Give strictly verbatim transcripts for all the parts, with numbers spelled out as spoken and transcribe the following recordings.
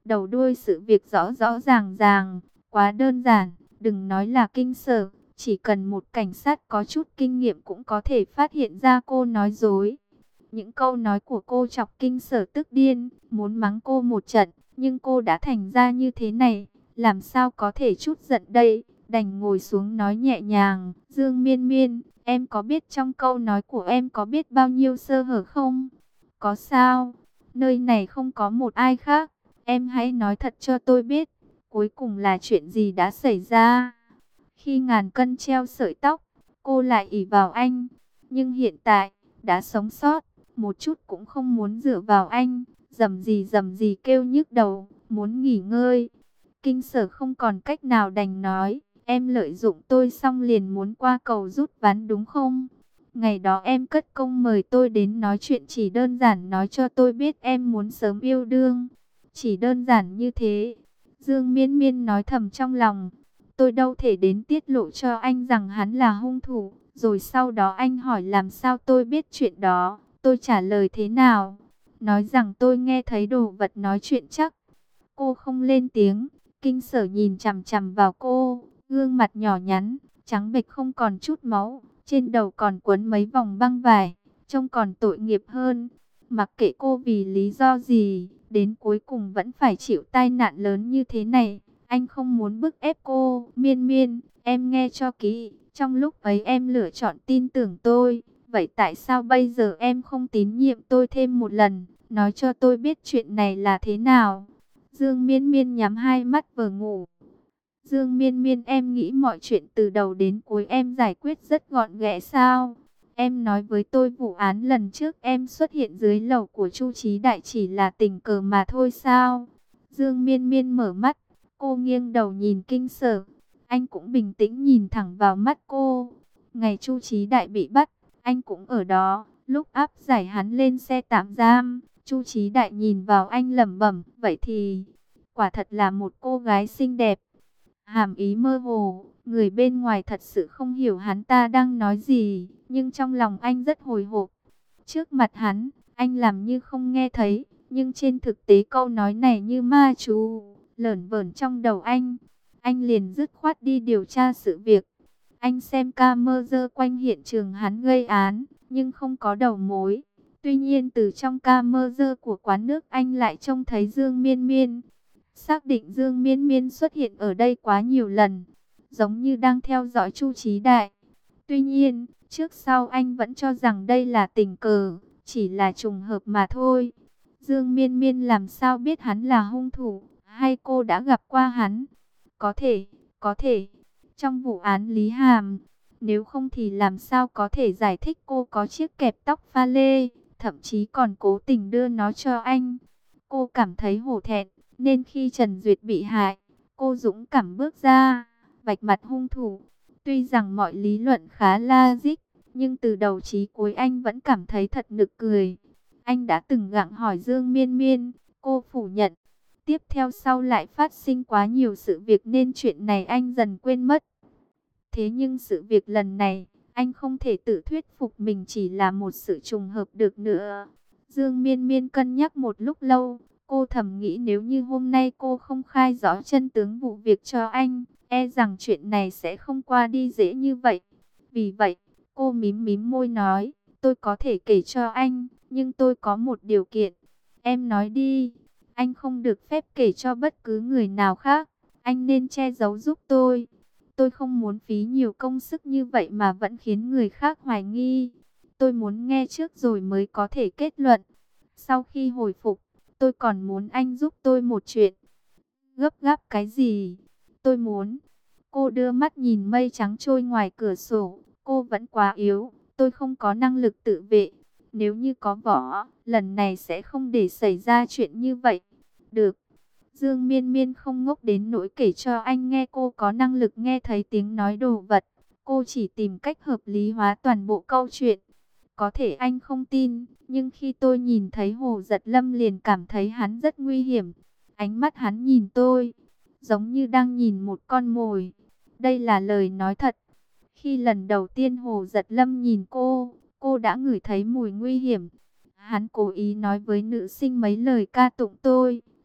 Đầu đuôi sự việc rõ rõ ràng ràng, quá đơn giản, đừng nói là Kinh Sở, chỉ cần một cảnh sát có chút kinh nghiệm cũng có thể phát hiện ra cô nói dối. Những câu nói của cô chọc Kinh Sở tức điên, muốn mắng cô một trận, nhưng cô đã thành ra như thế này, làm sao có thể chút giận đây, đành ngồi xuống nói nhẹ nhàng, Dương Miên Miên, em có biết trong câu nói của em có biết bao nhiêu sơ hở không? Có sao? Nơi này không có một ai khác, em hãy nói thật cho tôi biết, cuối cùng là chuyện gì đã xảy ra? Khi ngàn cân treo sợi tóc, cô lại ỷ vào anh, nhưng hiện tại, đã sống sót, một chút cũng không muốn dựa vào anh, dầm gì dầm gì kêu nhức đầu, muốn nghỉ ngơi. Kinh Sở không còn cách nào đành nói, em lợi dụng tôi xong liền muốn qua cầu rút ván đúng không? Ngày đó em cất công mời tôi đến nói chuyện chỉ đơn giản nói cho tôi biết em muốn sớm yêu đương. Chỉ đơn giản như thế. Dương Miên Miên nói thầm trong lòng. Tôi đâu thể đến tiết lộ cho anh rằng hắn là hung thủ. Rồi sau đó anh hỏi làm sao tôi biết chuyện đó. Tôi trả lời thế nào? Nói rằng tôi nghe thấy đồ vật nói chuyện chắc. Cô không lên tiếng. Kinh Sở nhìn chằm chằm vào cô. Gương mặt nhỏ nhắn, trắng bệch không còn chút máu. Trên đầu còn quấn mấy vòng băng vải. Trông còn tội nghiệp hơn. Mặc kệ cô vì lý do gì, đến cuối cùng vẫn phải chịu tai nạn lớn như thế này. Anh không muốn bức ép cô. Miên Miên, em nghe cho kỹ. Trong lúc ấy em lựa chọn tin tưởng tôi. Vậy tại sao bây giờ em không tín nhiệm tôi thêm một lần? Nói cho tôi biết chuyện này là thế nào? Dương Miên Miên nhắm hai mắt vừa ngủ. Dương Miên Miên, em nghĩ mọi chuyện từ đầu đến cuối em giải quyết rất gọn ghẽ sao? Em nói với tôi vụ án lần trước em xuất hiện dưới lầu của Chu Chí Đại chỉ là tình cờ mà thôi sao? Dương Miên Miên mở mắt, cô nghiêng đầu nhìn Kinh Sở. Anh cũng bình tĩnh nhìn thẳng vào mắt cô. Ngày Chu Chí Đại bị bắt, anh cũng ở đó. Lúc áp giải hắn lên xe tạm giam, Chu Chí Đại nhìn vào anh lẩm bẩm, vậy thì quả thật là một cô gái xinh đẹp. Hàm ý mơ hồ, người bên ngoài thật sự không hiểu hắn ta đang nói gì, nhưng trong lòng anh rất hồi hộp. Trước mặt hắn, anh làm như không nghe thấy, nhưng trên thực tế câu nói này như ma chú, lởn vởn trong đầu anh. Anh liền dứt khoát đi điều tra sự việc. Anh xem camera quanh hiện trường hắn gây án, nhưng không có đầu mối. Tuy nhiên từ trong camera của quán nước anh lại trông thấy Dương Miên Miên. Xác định Dương Miên Miên xuất hiện ở đây quá nhiều lần, giống như đang theo dõi Chu Chí Đại. Tuy nhiên, trước sau anh vẫn cho rằng đây là tình cờ, chỉ là trùng hợp mà thôi. Dương Miên Miên làm sao biết hắn là hung thủ, hay cô đã gặp qua hắn? Có thể, có thể, trong vụ án Lý Hàm, nếu không thì làm sao có thể giải thích cô có chiếc kẹp tóc pha lê, thậm chí còn cố tình đưa nó cho anh. Cô cảm thấy hổ thẹn, nên khi Trần Duyệt bị hại, cô dũng cảm bước ra, vạch mặt hung thủ. Tuy rằng mọi lý luận khá logic, nhưng từ đầu chí cuối anh vẫn cảm thấy thật nực cười. Anh đã từng gặng hỏi Dương Miên Miên, cô phủ nhận. Tiếp theo sau lại phát sinh quá nhiều sự việc nên chuyện này anh dần quên mất. Thế nhưng sự việc lần này, anh không thể tự thuyết phục mình chỉ là một sự trùng hợp được nữa. Dương Miên Miên cân nhắc một lúc lâu, cô thầm nghĩ nếu như hôm nay cô không khai rõ chân tướng vụ việc cho anh, e rằng chuyện này sẽ không qua đi dễ như vậy. Vì vậy, cô mím mím môi nói, tôi có thể kể cho anh, nhưng tôi có một điều kiện. Em nói đi, anh không được phép kể cho bất cứ người nào khác, anh nên che giấu giúp tôi. Tôi không muốn phí nhiều công sức như vậy mà vẫn khiến người khác hoài nghi. Tôi muốn nghe trước rồi mới có thể kết luận. Sau khi hồi phục, tôi còn muốn anh giúp tôi một chuyện. Gấp gáp cái gì? Tôi muốn. Cô đưa mắt nhìn mây trắng trôi ngoài cửa sổ. Cô vẫn quá yếu. Tôi không có năng lực tự vệ. Nếu như có võ, lần này sẽ không để xảy ra chuyện như vậy. Được. Dương Miên Miên không ngốc đến nỗi kể cho anh nghe cô có năng lực nghe thấy tiếng nói đồ vật. Cô chỉ tìm cách hợp lý hóa toàn bộ câu chuyện. Có thể anh không tin, nhưng khi tôi nhìn thấy Hồ Giật Lâm liền cảm thấy hắn rất nguy hiểm. Ánh mắt hắn nhìn tôi, giống như đang nhìn một con mồi. Đây là lời nói thật. Khi lần đầu tiên Hồ Giật Lâm nhìn cô, cô đã ngửi thấy mùi nguy hiểm. Hắn cố ý nói với nữ sinh mấy lời ca tụng tôi,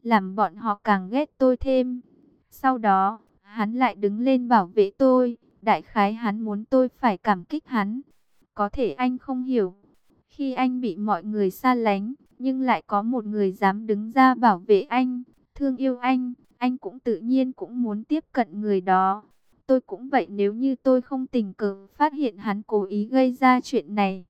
làm bọn họ càng ghét tôi thêm. Sau đó, hắn lại đứng lên bảo vệ tôi, đại khái hắn muốn tôi phải cảm kích hắn. Có thể anh không hiểu, khi anh bị mọi người xa lánh, nhưng lại có một người dám đứng ra bảo vệ anh, thương yêu anh, anh cũng tự nhiên cũng muốn tiếp cận người đó. Tôi cũng vậy, nếu như tôi không tình cờ phát hiện hắn cố ý gây ra chuyện này.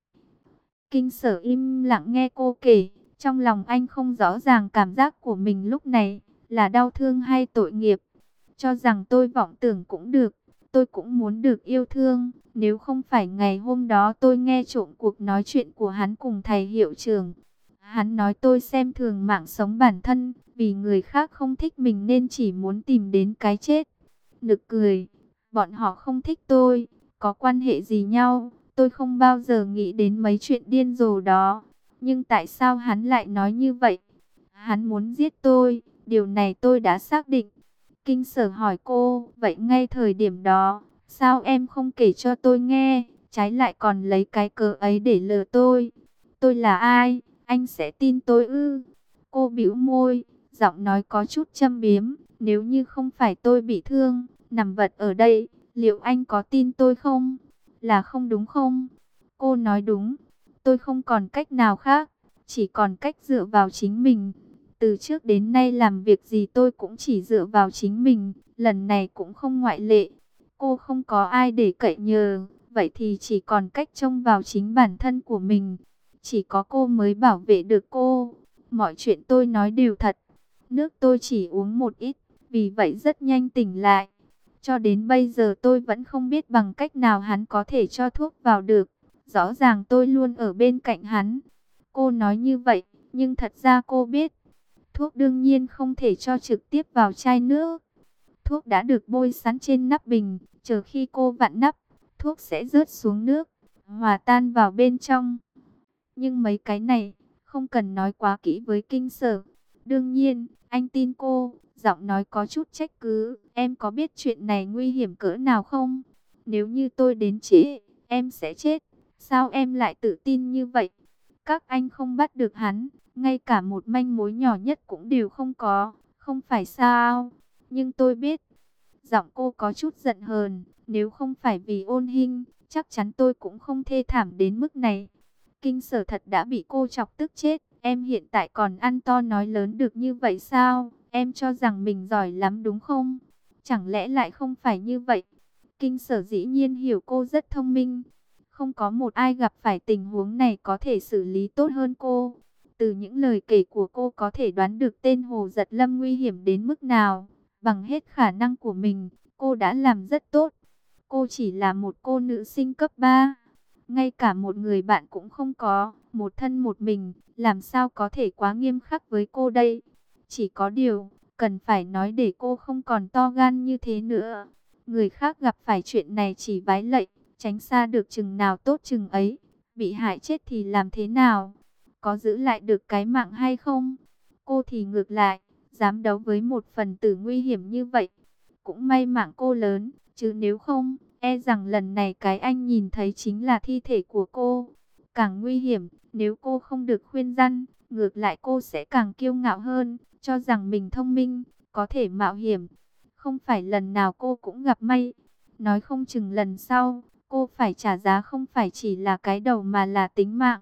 Kinh Sở im lặng nghe cô kể, trong lòng anh không rõ ràng cảm giác của mình lúc này, là đau thương hay tội nghiệp. Cho rằng tôi vọng tưởng cũng được, tôi cũng muốn được yêu thương. Nếu không phải ngày hôm đó tôi nghe trộm cuộc nói chuyện của hắn cùng thầy hiệu trưởng. Hắn nói tôi xem thường mạng sống bản thân, vì người khác không thích mình nên chỉ muốn tìm đến cái chết. Nực cười, bọn họ không thích tôi, có quan hệ gì nhau, tôi không bao giờ nghĩ đến mấy chuyện điên rồ đó. Nhưng tại sao hắn lại nói như vậy? Hắn muốn giết tôi, điều này tôi đã xác định. Kinh Sở hỏi cô, vậy ngay thời điểm đó, sao em không kể cho tôi nghe, trái lại còn lấy cái cớ ấy để lừa tôi? Tôi là ai, anh sẽ tin tôi ư? Cô bĩu môi, giọng nói có chút châm biếm, nếu như không phải tôi bị thương, nằm vật ở đây, liệu anh có tin tôi không? Là không đúng không? Cô nói đúng, tôi không còn cách nào khác, chỉ còn cách dựa vào chính mình. Từ trước đến nay làm việc gì tôi cũng chỉ dựa vào chính mình, lần này cũng không ngoại lệ. Cô không có ai để cậy nhờ, vậy thì chỉ còn cách trông vào chính bản thân của mình. Chỉ có cô mới bảo vệ được cô. Mọi chuyện tôi nói đều thật. Nước tôi chỉ uống một ít, vì vậy rất nhanh tỉnh lại. Cho đến bây giờ tôi vẫn không biết bằng cách nào hắn có thể cho thuốc vào được. Rõ ràng tôi luôn ở bên cạnh hắn. Cô nói như vậy, nhưng thật ra cô biết. Thuốc đương nhiên không thể cho trực tiếp vào chai nước. Thuốc đã được bôi sẵn trên nắp bình, chờ khi cô vặn nắp, thuốc sẽ rớt xuống nước, hòa tan vào bên trong. Nhưng mấy cái này, không cần nói quá kỹ với Kinh Sở. Đương nhiên, anh tin cô, giọng nói có chút trách cứ. Em có biết chuyện này nguy hiểm cỡ nào không? Nếu như tôi đến trễ, em sẽ chết. Sao em lại tự tin như vậy? Các anh không bắt được hắn, ngay cả một manh mối nhỏ nhất cũng đều không có, không phải sao? Nhưng tôi biết, giọng cô có chút giận hờn, nếu không phải vì Ôn Hinh, chắc chắn tôi cũng không thê thảm đến mức này. Kinh Sở thật đã bị cô chọc tức chết, em hiện tại còn ăn to nói lớn được như vậy sao? Em cho rằng mình giỏi lắm đúng không? Chẳng lẽ lại không phải như vậy? Kinh Sở dĩ nhiên hiểu cô rất thông minh. Không có một ai gặp phải tình huống này có thể xử lý tốt hơn cô. Từ những lời kể của cô có thể đoán được tên Hồ Giật Lâm nguy hiểm đến mức nào. Bằng hết khả năng của mình, cô đã làm rất tốt. Cô chỉ là một cô nữ sinh cấp ba. Ngay cả một người bạn cũng không có, một thân một mình, làm sao có thể quá nghiêm khắc với cô đây. Chỉ có điều, cần phải nói để cô không còn to gan như thế nữa. Người khác gặp phải chuyện này chỉ vái lạy, tránh xa được chừng nào tốt chừng ấy. Bị hại chết thì làm thế nào? Có giữ lại được cái mạng hay không? Cô thì ngược lại, dám đấu với một phần tử nguy hiểm như vậy. Cũng may mạng cô lớn, chứ nếu không, e rằng lần này cái anh nhìn thấy chính là thi thể của cô. Càng nguy hiểm, nếu cô không được khuyên răn, ngược lại cô sẽ càng kiêu ngạo hơn, cho rằng mình thông minh, có thể mạo hiểm. Không phải lần nào cô cũng gặp may. Nói không chừng lần sau, cô phải trả giá không phải chỉ là cái đầu mà là tính mạng.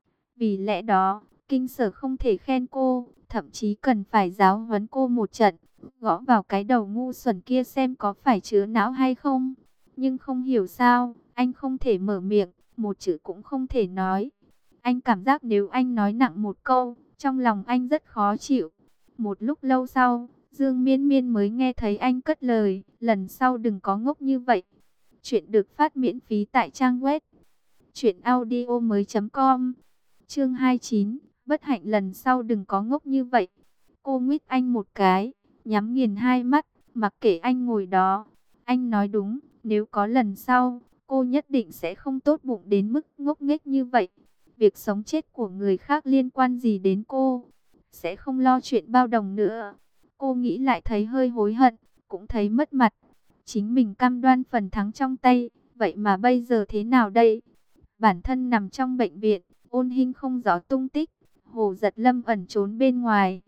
Vì lẽ đó, Kinh Sở không thể khen cô, thậm chí cần phải giáo huấn cô một trận, gõ vào cái đầu ngu xuẩn kia xem có phải chứa não hay không. Nhưng không hiểu sao, anh không thể mở miệng, một chữ cũng không thể nói. Anh cảm giác nếu anh nói nặng một câu, trong lòng anh rất khó chịu. Một lúc lâu sau, Dương Miên Miên mới nghe thấy anh cất lời, lần sau đừng có ngốc như vậy. Chuyện được phát miễn phí tại trang web truyện audio mới chấm com. Chương hai mươi chín, bất hạnh lần sau đừng có ngốc như vậy. Cô nguyết anh một cái, nhắm nghiền hai mắt, mặc kệ anh ngồi đó. Anh nói đúng, nếu có lần sau, cô nhất định sẽ không tốt bụng đến mức ngốc nghếch như vậy. Việc sống chết của người khác liên quan gì đến cô? Sẽ không lo chuyện bao đồng nữa. Cô nghĩ lại thấy hơi hối hận, cũng thấy mất mặt. Chính mình cam đoan phần thắng trong tay, vậy mà bây giờ thế nào đây? Bản thân nằm trong bệnh viện, Ôn Hinh không rõ tung tích, Hồ Giật Lâm ẩn trốn bên ngoài.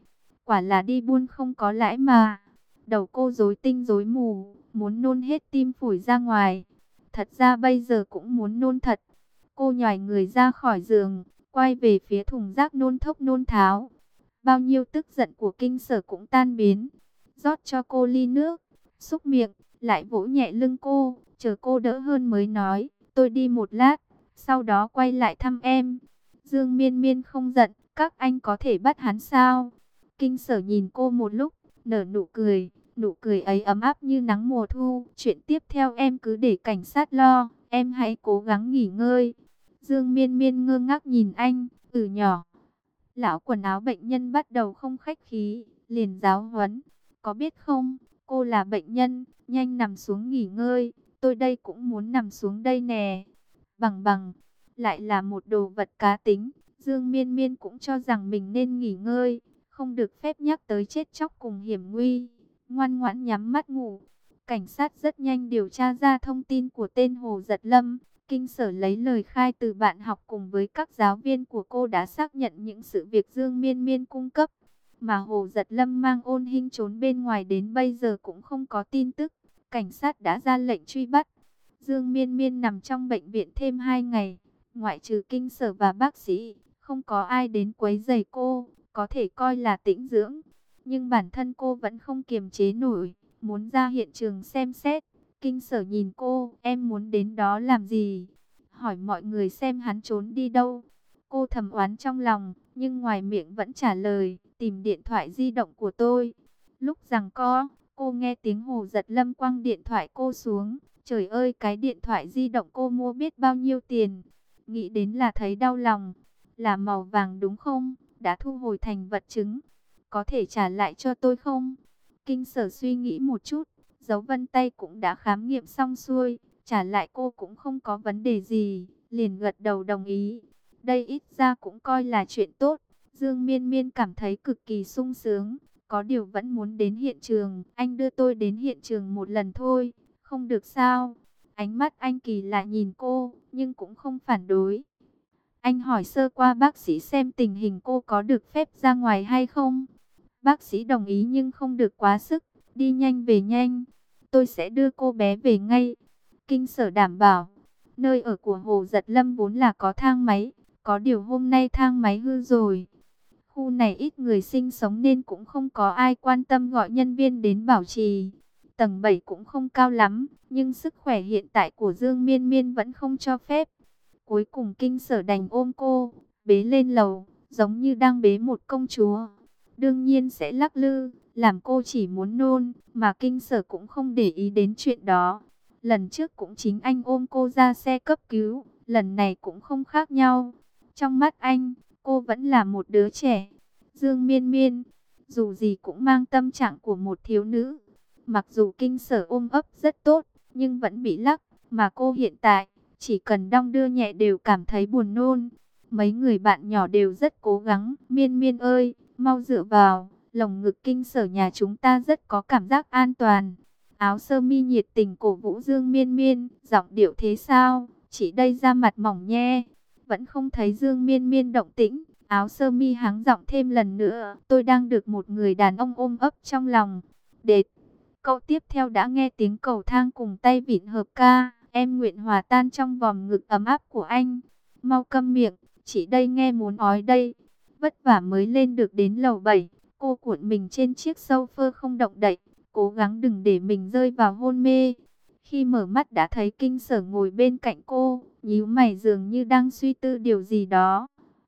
quả là đi buôn không có lãi mà. Đầu cô rối tinh rối mù, muốn nôn hết tim phổi ra ngoài. Thật ra bây giờ cũng muốn nôn thật. Cô nhòi người ra khỏi giường, quay về phía thùng rác nôn thốc nôn tháo. Bao nhiêu tức giận của Kinh Sở cũng tan biến. Rót cho cô ly nước, xúc miệng, lại vỗ nhẹ lưng cô, chờ cô đỡ hơn mới nói, tôi đi một lát, sau đó quay lại thăm em. Dương Miên Miên không giận, các anh có thể bắt hắn sao? Kinh Sở nhìn cô một lúc, nở nụ cười, nụ cười ấy ấm áp như nắng mùa thu. Chuyện tiếp theo em cứ để cảnh sát lo, em hãy cố gắng nghỉ ngơi. Dương Miên Miên ngơ ngác nhìn anh, ừ nhỏ. Lão quần áo bệnh nhân bắt đầu không khách khí, liền giáo huấn. Có biết không, cô là bệnh nhân, nhanh nằm xuống nghỉ ngơi, tôi đây cũng muốn nằm xuống đây nè. Bằng bằng, lại là một đồ vật cá tính, Dương Miên Miên cũng cho rằng mình nên nghỉ ngơi, không được phép nhắc tới chết chóc cùng hiểm nguy. Ngoan ngoãn nhắm mắt ngủ. Cảnh sát rất nhanh điều tra ra thông tin của tên Hồ Giật Lâm. Kinh Sở lấy lời khai từ bạn học cùng với các giáo viên của cô đã xác nhận những sự việc Dương Miên Miên cung cấp. Mà Hồ Giật Lâm mang Ôn Hinh trốn bên ngoài đến bây giờ cũng không có tin tức. Cảnh sát đã ra lệnh truy bắt. Dương Miên Miên nằm trong bệnh viện thêm hai ngày. Ngoại trừ Kinh Sở và bác sĩ, không có ai đến quấy rầy cô, có thể coi là tĩnh dưỡng. Nhưng bản thân cô vẫn không kiềm chế nổi, muốn ra hiện trường xem xét. Kinh Sở nhìn cô, em muốn đến đó làm gì? Hỏi mọi người xem hắn trốn đi đâu. Cô thầm oán trong lòng, nhưng ngoài miệng vẫn trả lời, tìm điện thoại di động của tôi. Lúc giằng co, cô nghe tiếng Hồ Giật Lâm quăng điện thoại cô xuống. Trời ơi, cái điện thoại di động cô mua biết bao nhiêu tiền. Nghĩ đến là thấy đau lòng. Là màu vàng đúng không? Đã thu hồi thành vật chứng. Có thể trả lại cho tôi không? Kinh Sở suy nghĩ một chút. Dấu vân tay cũng đã khám nghiệm xong xuôi, trả lại cô cũng không có vấn đề gì, liền gật đầu đồng ý. Đây ít ra cũng coi là chuyện tốt. Dương Miên Miên cảm thấy cực kỳ sung sướng, có điều vẫn muốn đến hiện trường. Anh đưa tôi đến hiện trường một lần thôi, không được sao? Ánh mắt anh kỳ lạ nhìn cô, nhưng cũng không phản đối. Anh hỏi sơ qua bác sĩ xem tình hình cô có được phép ra ngoài hay không. Bác sĩ đồng ý nhưng không được quá sức, đi nhanh về nhanh. Tôi sẽ đưa cô bé về ngay. Kinh Sở đảm bảo. Nơi ở của Hồ Giật Lâm vốn là có thang máy, có điều hôm nay thang máy hư rồi. Khu này ít người sinh sống nên cũng không có ai quan tâm gọi nhân viên đến bảo trì. Tầng bảy cũng không cao lắm, nhưng sức khỏe hiện tại của Dương Miên Miên vẫn không cho phép. Cuối cùng Kinh Sở đành ôm cô, bế lên lầu, giống như đang bế một công chúa. Đương nhiên sẽ lắc lư, làm cô chỉ muốn nôn, mà Kinh Sở cũng không để ý đến chuyện đó. Lần trước cũng chính anh ôm cô ra xe cấp cứu, lần này cũng không khác nhau. Trong mắt anh, cô vẫn là một đứa trẻ. Dương Miên Miên, dù gì cũng mang tâm trạng của một thiếu nữ. Mặc dù Kinh Sở ôm ấp rất tốt, nhưng vẫn bị lắc, mà cô hiện tại, chỉ cần đong đưa nhẹ đều cảm thấy buồn nôn. Mấy người bạn nhỏ đều rất cố gắng, Miên Miên ơi, mau dựa vào, lồng ngực Kinh Sở nhà chúng ta rất có cảm giác an toàn. Áo sơ mi nhiệt tình cổ vũ Dương Miên Miên, giọng điệu thế sao, chỉ đây ra mặt mỏng nhe. Vẫn không thấy Dương Miên Miên động tĩnh, áo sơ mi hắng giọng thêm lần nữa, tôi đang được một người đàn ông ôm ấp trong lòng. Đệt, câu tiếp theo đã nghe tiếng cầu thang cùng tay vịn hợp ca, em nguyện hòa tan trong vòng ngực ấm áp của anh. Mau câm miệng, chỉ đây nghe muốn ói đây. Vất vả mới lên được đến lầu bảy, cô cuộn mình trên chiếc sofa không động đậy, cố gắng đừng để mình rơi vào hôn mê. Khi mở mắt đã thấy Kinh Sở ngồi bên cạnh cô, nhíu mày dường như đang suy tư điều gì đó.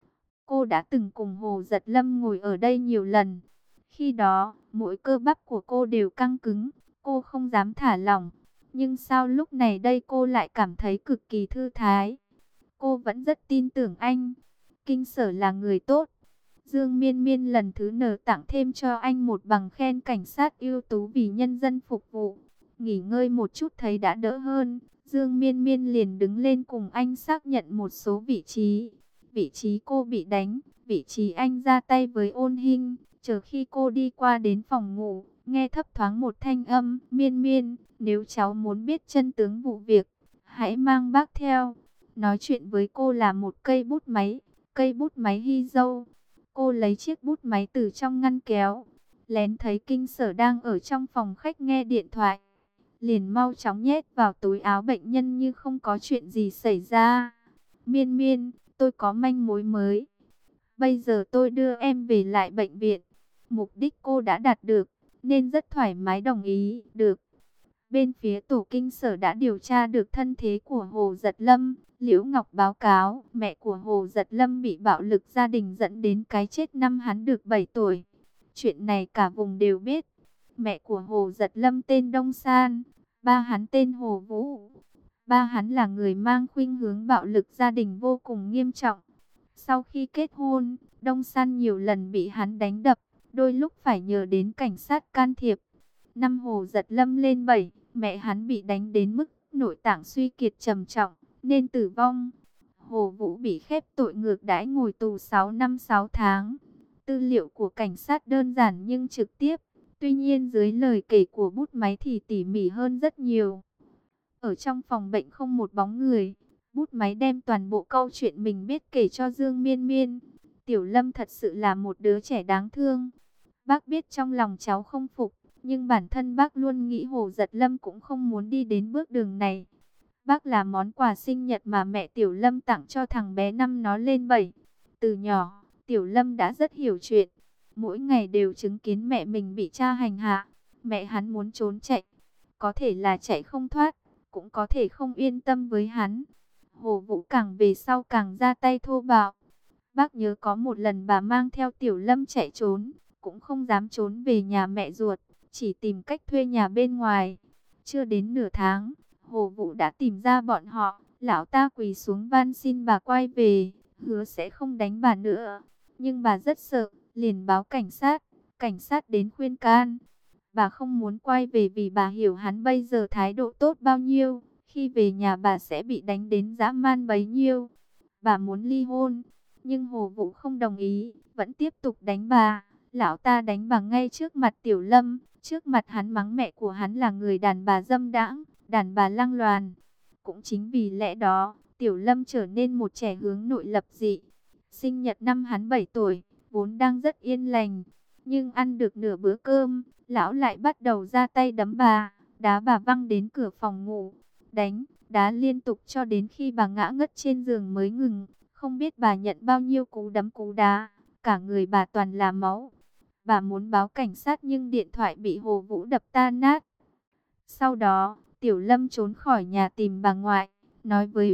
Cô đã từng cùng Hồ Giật Lâm ngồi ở đây nhiều lần. Khi đó, mỗi cơ bắp của cô đều căng cứng, cô không dám thả lỏng. Nhưng sao lúc này đây cô lại cảm thấy cực kỳ thư thái. Cô vẫn rất tin tưởng anh. Kinh Sở là người tốt. Dương Miên Miên lần thứ nở tặng thêm cho anh một bằng khen cảnh sát ưu tú vì nhân dân phục vụ. Nghỉ ngơi một chút thấy đã đỡ hơn. Dương Miên Miên liền đứng lên cùng anh xác nhận một số vị trí. Vị trí cô bị đánh, vị trí anh ra tay với Ôn Hinh. Chờ khi cô đi qua đến phòng ngủ, nghe thấp thoáng một thanh âm. Miên Miên, nếu cháu muốn biết chân tướng vụ việc, hãy mang bác theo. Nói chuyện với cô là một cây bút máy, cây bút máy hy dâu. Cô lấy chiếc bút máy từ trong ngăn kéo, lén thấy Kinh Sở đang ở trong phòng khách nghe điện thoại, liền mau chóng nhét vào túi áo bệnh nhân như không có chuyện gì xảy ra. Miên Miên, tôi có manh mối mới. Bây giờ tôi đưa em về lại bệnh viện. Mục đích cô đã đạt được, nên rất thoải mái đồng ý. Được. Bên phía tổ Kinh Sở đã điều tra được thân thế của Hồ Giật Lâm. Liễu Ngọc báo cáo, mẹ của Hồ Giật Lâm bị bạo lực gia đình dẫn đến cái chết năm hắn được bảy tuổi. Chuyện này cả vùng đều biết. Mẹ của Hồ Giật Lâm tên Đông San, ba hắn tên Hồ Vũ. Ba hắn là người mang khuynh hướng bạo lực gia đình vô cùng nghiêm trọng. Sau khi kết hôn, Đông San nhiều lần bị hắn đánh đập, đôi lúc phải nhờ đến cảnh sát can thiệp. Năm Hồ Giật Lâm lên bảy, mẹ hắn bị đánh đến mức nội tạng suy kiệt trầm trọng, nên tử vong. Hồ Vũ bị khép tội ngược đãi ngồi tù sáu năm sáu tháng. Tư liệu của cảnh sát đơn giản nhưng trực tiếp, tuy nhiên dưới lời kể của bút máy thì tỉ mỉ hơn rất nhiều. Ở trong phòng bệnh không một bóng người, bút máy đem toàn bộ câu chuyện mình biết kể cho Dương Miên Miên. Tiểu Lâm thật sự là một đứa trẻ đáng thương. Bác biết trong lòng cháu không phục, nhưng bản thân bác luôn nghĩ Hồ Giật Lâm cũng không muốn đi đến bước đường này. Bác là món quà sinh nhật mà mẹ Tiểu Lâm tặng cho thằng bé năm nó lên bảy. Từ nhỏ, Tiểu Lâm đã rất hiểu chuyện. Mỗi ngày đều chứng kiến mẹ mình bị cha hành hạ. Mẹ hắn muốn trốn chạy. Có thể là chạy không thoát, cũng có thể không yên tâm với hắn. Hồ Vũ càng về sau càng ra tay thô bạo. Bác nhớ có một lần bà mang theo Tiểu Lâm chạy trốn, cũng không dám trốn về nhà mẹ ruột, chỉ tìm cách thuê nhà bên ngoài. Chưa đến nửa tháng, Hồ Vũ đã tìm ra bọn họ. Lão ta quỳ xuống van xin bà quay về, hứa sẽ không đánh bà nữa. Nhưng bà rất sợ, liền báo cảnh sát. Cảnh sát đến khuyên can. Bà không muốn quay về vì bà hiểu hắn bây giờ thái độ tốt bao nhiêu. Khi về nhà bà sẽ bị đánh đến dã man bấy nhiêu. Bà muốn ly hôn, nhưng Hồ Vũ không đồng ý, vẫn tiếp tục đánh bà. Lão ta đánh bà ngay trước mặt Tiểu Lâm. Trước mặt hắn mắng mẹ của hắn là người đàn bà dâm đãng, đàn bà lăng loàn. Cũng chính vì lẽ đó, Tiểu Lâm trở nên một trẻ hướng nội lập dị. Sinh nhật năm hắn bảy tuổi, vốn đang rất yên lành. Nhưng ăn được nửa bữa cơm, lão lại bắt đầu ra tay đấm bà, đá bà văng đến cửa phòng ngủ. Đánh, đá liên tục cho đến khi bà ngã ngất trên giường mới ngừng. Không biết bà nhận bao nhiêu cú đấm cú đá, cả người bà toàn là máu. Bà muốn báo cảnh sát nhưng điện thoại bị Hồ Vũ đập tan nát. Sau đó, Tiểu Lâm trốn khỏi nhà tìm bà ngoại, nói với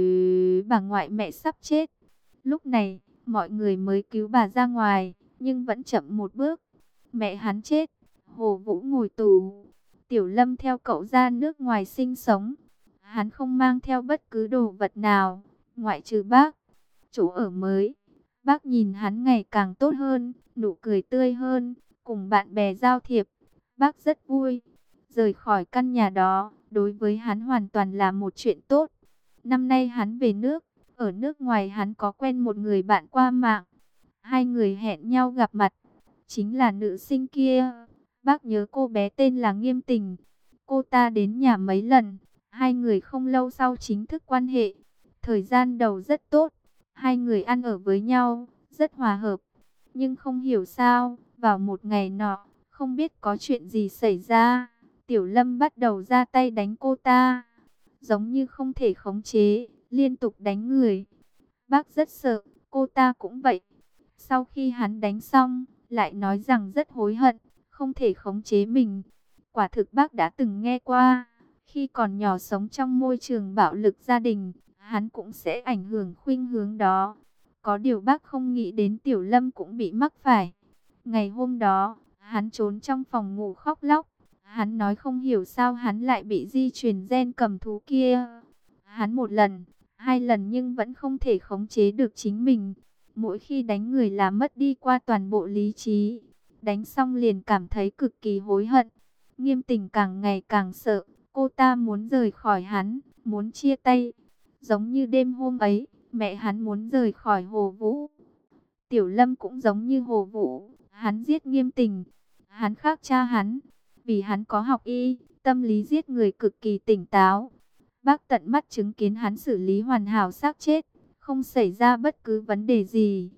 bà ngoại mẹ sắp chết. Lúc này, mọi người mới cứu bà ra ngoài, nhưng vẫn chậm một bước. Mẹ hắn chết, Hồ Vũ ngồi tù. Tiểu Lâm theo cậu ra nước ngoài sinh sống. Hắn không mang theo bất cứ đồ vật nào, ngoại trừ bác. Chỗ ở mới, bác nhìn hắn ngày càng tốt hơn, nụ cười tươi hơn, cùng bạn bè giao thiệp. Bác rất vui. Rời khỏi căn nhà đó, đối với hắn hoàn toàn là một chuyện tốt. Năm nay hắn về nước, ở nước ngoài hắn có quen một người bạn qua mạng. Hai người hẹn nhau gặp mặt, chính là nữ sinh kia. Bác nhớ cô bé tên là Nghiêm Tình. Cô ta đến nhà mấy lần, hai người không lâu sau chính thức quan hệ. Thời gian đầu rất tốt, hai người ăn ở với nhau, rất hòa hợp. Nhưng không hiểu sao, vào một ngày nọ, không biết có chuyện gì xảy ra, Tiểu Lâm bắt đầu ra tay đánh cô ta. Giống như không thể khống chế, liên tục đánh người. Bác rất sợ, cô ta cũng vậy. Sau khi hắn đánh xong, lại nói rằng rất hối hận, không thể khống chế mình. Quả thực bác đã từng nghe qua, khi còn nhỏ sống trong môi trường bạo lực gia đình, hắn cũng sẽ ảnh hưởng khuynh hướng đó. Có điều bác không nghĩ đến Tiểu Lâm cũng bị mắc phải. Ngày hôm đó, hắn trốn trong phòng ngủ khóc lóc. Hắn nói không hiểu sao hắn lại bị di truyền gen cầm thú kia. Hắn một lần, hai lần nhưng vẫn không thể khống chế được chính mình. Mỗi khi đánh người là mất đi qua toàn bộ lý trí. Đánh xong liền cảm thấy cực kỳ hối hận. Nghiêm Tình càng ngày càng sợ. Cô ta muốn rời khỏi hắn, muốn chia tay. Giống như đêm hôm ấy, mẹ hắn muốn rời khỏi Hồ Vũ. Tiểu Lâm cũng giống như Hồ Vũ. Hắn giết Nghiêm Tình. Hắn khác cha hắn. Vì hắn có học y, tâm lý giết người cực kỳ tỉnh táo. Bác tận mắt chứng kiến hắn xử lý hoàn hảo xác chết, không xảy ra bất cứ vấn đề gì.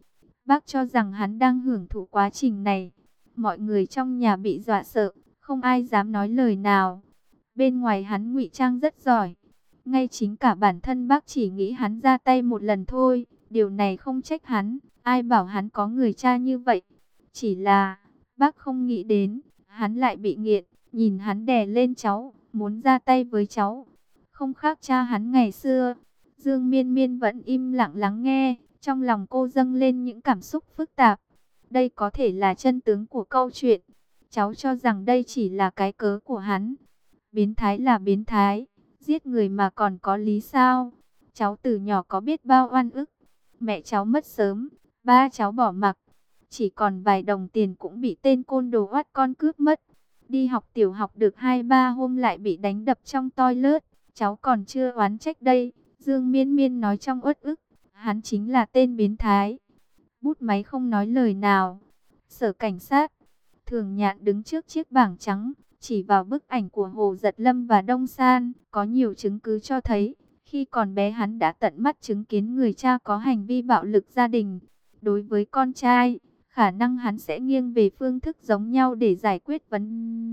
Bác cho rằng hắn đang hưởng thụ quá trình này. Mọi người trong nhà bị dọa sợ, không ai dám nói lời nào. Bên ngoài hắn ngụy trang rất giỏi. Ngay chính cả bản thân bác chỉ nghĩ hắn ra tay một lần thôi. Điều này không trách hắn. Ai bảo hắn có người cha như vậy. Chỉ là bác không nghĩ đến hắn lại bị nghiện. Nhìn hắn đè lên cháu, muốn ra tay với cháu. Không khác cha hắn ngày xưa. Dương Miên Miên vẫn im lặng lắng nghe. Trong lòng cô dâng lên những cảm xúc phức tạp. Đây có thể là chân tướng của câu chuyện. Cháu cho rằng đây chỉ là cái cớ của hắn. Biến thái là biến thái. Giết người mà còn có lý sao? Cháu từ nhỏ có biết bao oan ức. Mẹ cháu mất sớm. Ba cháu bỏ mặc. Chỉ còn vài đồng tiền cũng bị tên côn đồ oát con cướp mất. Đi học tiểu học được hai ba hôm lại bị đánh đập trong toilet. Cháu còn chưa oán trách đây. Dương Miên Miên nói trong uất ức. Hắn chính là tên biến thái. Bút máy không nói lời nào. Sở cảnh sát. Thường Nhạn đứng trước chiếc bảng trắng, chỉ vào bức ảnh của Hồ Giật Lâm và Đông San. Có nhiều chứng cứ cho thấy, khi còn bé hắn đã tận mắt chứng kiến người cha có hành vi bạo lực gia đình. Đối với con trai, khả năng hắn sẽ nghiêng về phương thức giống nhau để giải quyết vấn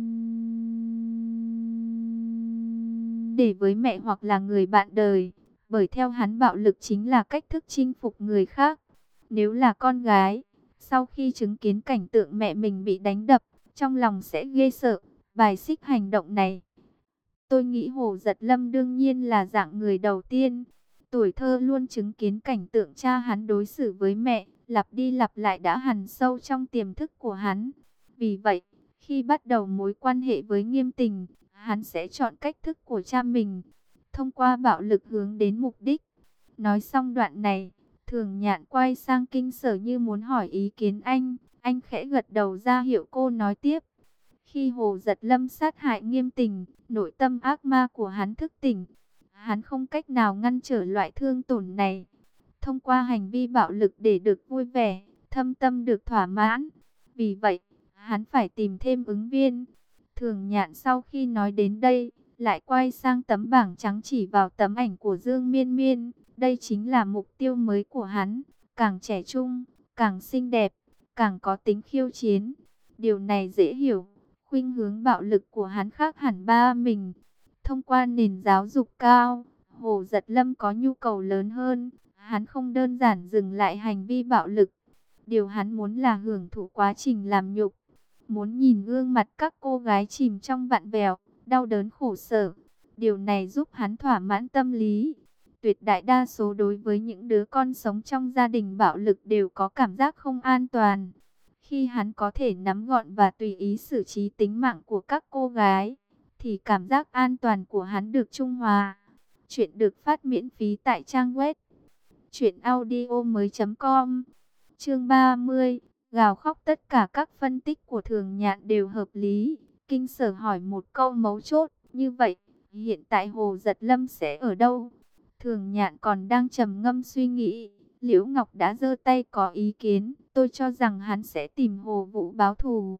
đề với mẹ hoặc là người bạn đời. Bởi theo hắn bạo lực chính là cách thức chinh phục người khác. Nếu là con gái, sau khi chứng kiến cảnh tượng mẹ mình bị đánh đập, trong lòng sẽ ghê sợ, bài xích hành động này. Tôi nghĩ Hồ Giật Lâm đương nhiên là dạng người đầu tiên. Tuổi thơ luôn chứng kiến cảnh tượng cha hắn đối xử với mẹ, lặp đi lặp lại đã hằn sâu trong tiềm thức của hắn. Vì vậy, khi bắt đầu mối quan hệ với Nghiêm Tình, hắn sẽ chọn cách thức của cha mình, thông qua bạo lực hướng đến mục đích. Nói xong đoạn này, Thường Nhạn quay sang Kinh Sở như muốn hỏi ý kiến anh. Anh khẽ gật đầu ra hiệu cô nói tiếp. Khi Hồ Giật Lâm sát hại Nghiêm Tình, nội tâm ác ma của hắn thức tỉnh. Hắn không cách nào ngăn trở loại thương tổn này. Thông qua hành vi bạo lực để được vui vẻ, thâm tâm được thỏa mãn. Vì vậy, hắn phải tìm thêm ứng viên. Thường Nhạn sau khi nói đến đây, lại quay sang tấm bảng trắng chỉ vào tấm ảnh của Dương Miên Miên. Đây chính là mục tiêu mới của hắn. Càng trẻ trung, càng xinh đẹp, càng có tính khiêu chiến. Điều này dễ hiểu. Khuynh hướng bạo lực của hắn khác hẳn ba mình. Thông qua nền giáo dục cao, Hồ Giật Lâm có nhu cầu lớn hơn. Hắn không đơn giản dừng lại hành vi bạo lực. Điều hắn muốn là hưởng thụ quá trình làm nhục. Muốn nhìn gương mặt các cô gái chìm trong vặn vẹo, đau đớn khổ sở. Điều này giúp hắn thỏa mãn tâm lý. Tuyệt đại đa số đối với những đứa con sống trong gia đình bạo lực đều có cảm giác không an toàn. Khi hắn có thể nắm gọn và tùy ý xử trí tính mạng của các cô gái, thì cảm giác an toàn của hắn được trung hòa. Chuyện được phát miễn phí tại trang web truyện audio mới chấm com. Chương ba mươi, gào khóc. Tất cả các phân tích của Thường Nhạn đều hợp lý. Kinh Sở hỏi một câu mấu chốt, như vậy, hiện tại Hồ Giật Lâm sẽ ở đâu? Thường Nhạn còn đang trầm ngâm suy nghĩ, Liễu Ngọc đã giơ tay có ý kiến. Tôi cho rằng hắn sẽ tìm Hồ Vũ báo thù.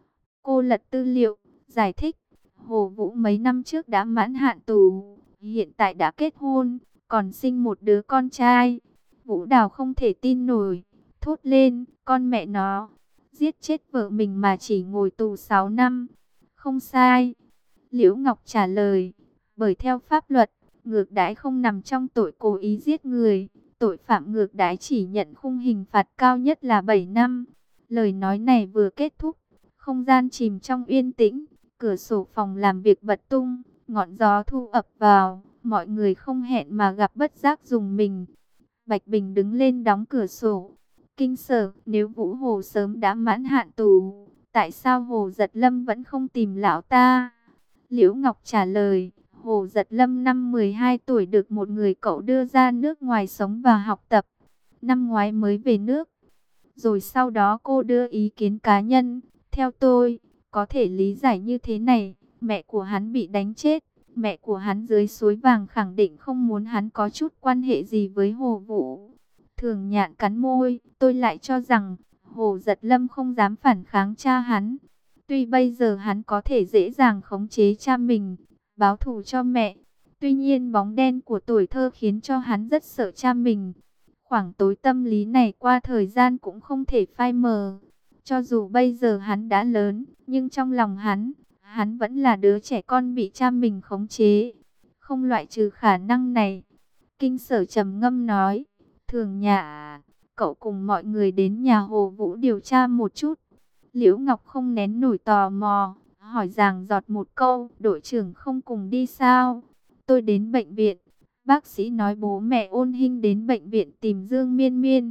Cô lật tư liệu, giải thích. Hồ Vũ mấy năm trước đã mãn hạn tù, hiện tại đã kết hôn, còn sinh một đứa con trai. Vũ Đào không thể tin nổi, thốt lên, con mẹ nó, giết chết vợ mình mà chỉ ngồi tù sáu năm. Không sai. Liễu Ngọc trả lời, bởi theo pháp luật, ngược đãi không nằm trong tội cố ý giết người. Tội phạm ngược đãi chỉ nhận khung hình phạt cao nhất là bảy năm. Lời nói này vừa kết thúc, không gian chìm trong yên tĩnh. Cửa sổ phòng làm việc bật tung, ngọn gió thu ập vào. Mọi người không hẹn mà gặp bất giác dùng mình. Bạch Bình đứng lên đóng cửa sổ. Kinh Sở, nếu Vũ Hồ sớm đã mãn hạn tù, tại sao Hồ Giật Lâm vẫn không tìm lão ta? Liễu Ngọc trả lời, Hồ Giật Lâm năm mười hai tuổi được một người cậu đưa ra nước ngoài sống và học tập. Năm ngoái mới về nước. Rồi sau đó cô đưa ý kiến cá nhân. Theo tôi, có thể lý giải như thế này. Mẹ của hắn bị đánh chết. Mẹ của hắn dưới suối vàng khẳng định không muốn hắn có chút quan hệ gì với Hồ Vũ. Thường Nhạn cắn môi. Tôi lại cho rằng Hồ Giật Lâm không dám phản kháng cha hắn. Tuy bây giờ hắn có thể dễ dàng khống chế cha mình, báo thù cho mẹ. Tuy nhiên bóng đen của tuổi thơ khiến cho hắn rất sợ cha mình. Khoảng tối tâm lý này qua thời gian cũng không thể phai mờ. Cho dù bây giờ hắn đã lớn, nhưng trong lòng hắn, hắn vẫn là đứa trẻ con bị cha mình khống chế. Không loại trừ khả năng này. Kinh Sở trầm ngâm nói, Thường Nhã, cậu cùng mọi người đến nhà Hồ Vũ điều tra một chút. Liễu Ngọc không nén nổi tò mò, hỏi dàng dọt một câu, đội trưởng không cùng đi sao? Tôi đến bệnh viện. Bác sĩ nói bố mẹ Ôn Hinh đến bệnh viện tìm Dương Miên Miên.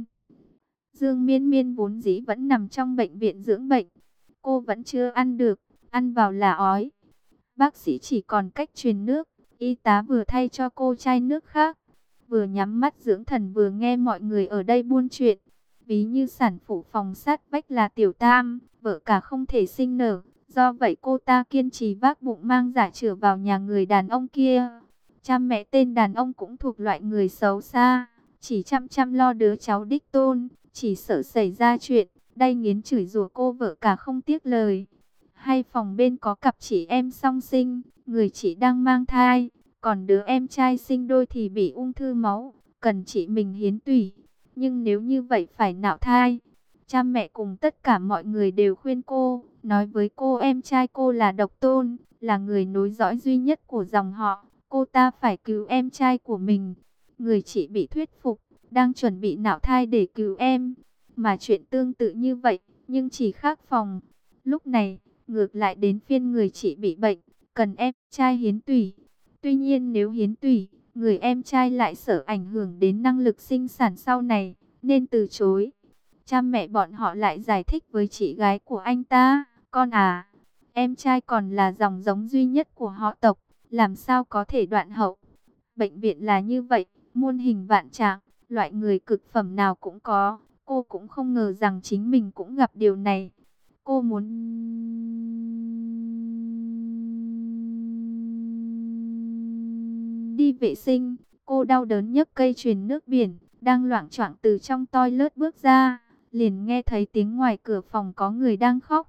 Dương Miên Miên vốn dĩ vẫn nằm trong bệnh viện dưỡng bệnh. Cô vẫn chưa ăn được, ăn vào là ói. Bác sĩ chỉ còn cách truyền nước. Y tá vừa thay cho cô chai nước khác, vừa nhắm mắt dưỡng thần vừa nghe mọi người ở đây buôn chuyện. Ví như sản phụ phòng sát vách là Tiểu Tam, vợ cả không thể sinh nở. Do vậy cô ta kiên trì vác bụng mang giả chữa vào nhà người đàn ông kia. Cha mẹ tên đàn ông cũng thuộc loại người xấu xa, chỉ chăm chăm lo đứa cháu đích tôn, chỉ sợ xảy ra chuyện, đay nghiến chửi rủa cô vợ cả không tiếc lời. Hay phòng bên có cặp chị em song sinh, người chị đang mang thai, còn đứa em trai sinh đôi thì bị ung thư máu, cần chị mình hiến tủy. Nhưng nếu như vậy phải nạo thai. Cha mẹ cùng tất cả mọi người đều khuyên cô, nói với cô em trai cô là độc tôn, là người nối dõi duy nhất của dòng họ. Cô ta phải cứu em trai của mình. Người chị bị thuyết phục, đang chuẩn bị nạo thai để cứu em. Mà chuyện tương tự như vậy, nhưng chỉ khác phòng. Lúc này, ngược lại đến phiên người chị bị bệnh, cần em trai hiến tủy. Tuy nhiên nếu hiến tủy, người em trai lại sợ ảnh hưởng đến năng lực sinh sản sau này, nên từ chối. Cha mẹ bọn họ lại giải thích với chị gái của anh ta, con à, em trai còn là dòng giống duy nhất của họ tộc, làm sao có thể đoạn hậu. Bệnh viện là như vậy, muôn hình vạn trạng, loại người cực phẩm nào cũng có. Cô cũng không ngờ rằng chính mình cũng gặp điều này. Cô muốn đi vệ sinh. Cô đau đớn nhấc cây chuyền nước biển, đang loạng choạng từ trong toilet bước ra, liền nghe thấy tiếng ngoài cửa phòng có người đang khóc.